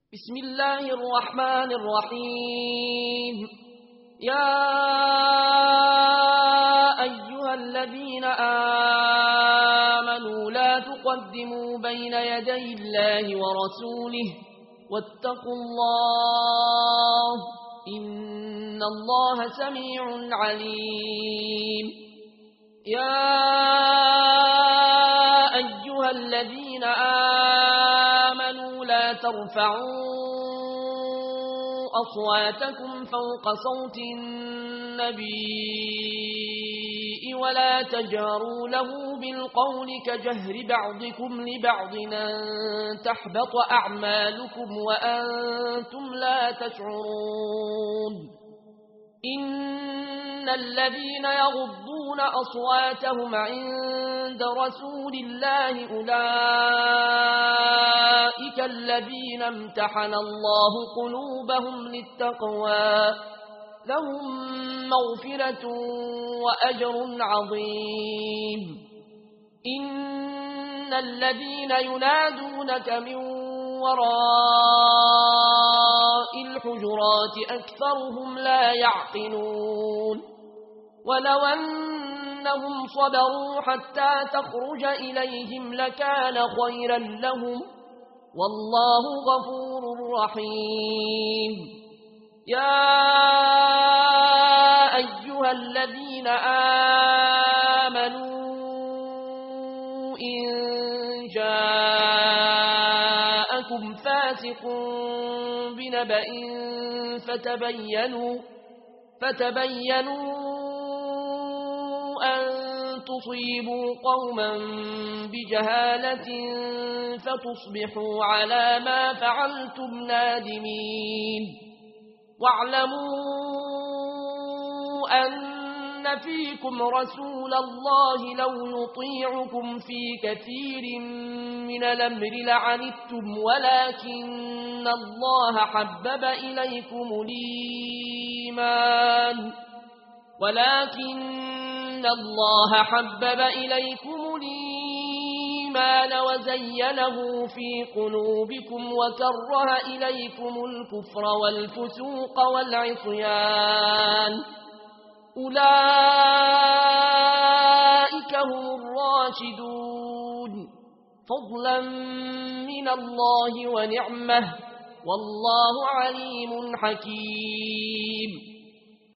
بسم الله الرحمن الرحيم. يا أيها الذين آمنوا لا تقدموا بين يدي الله ورسوله واتقوا الله إن الله سميع عليم. يا أيها الذين آمنوا لا ترفعوا أصواتكم فوق صوت النبي ولا تجهروا له بالقول كجهر بعضكم لبعض أن تحبط أعمالكم وأنتم لا تشعرون. إن الذين يغضون أصواتهم عند رسول الله أولئك الذين امتحن الله قلوبهم للتقوى لهم مغفرة وأجر عظيم. إن الذين ينادونك من وراء الحجرات أكثرهم لا يعقلون. ولو أنهم صبروا حتى تخرج إليهم لكان خيرا لهم والله غفور رحيم. يا أيها الذين آمنوا إن جاءكم فاسق بنبأ فتبينوا أن تصيبوا قوما بجهالة فتصبحوا على ما فعلتم نادمين. واعلموا أن فيكم رسول الله لو يطيعكم في كثير من الأمر لعنتم ولكن الله حبب إليكم الإيمان وزينه في قلوبكم وكره إليكم الكفر والفسوق والعصيان أولئك هم الراشدون فضلا من الله ونعمه والله عليم حكيم.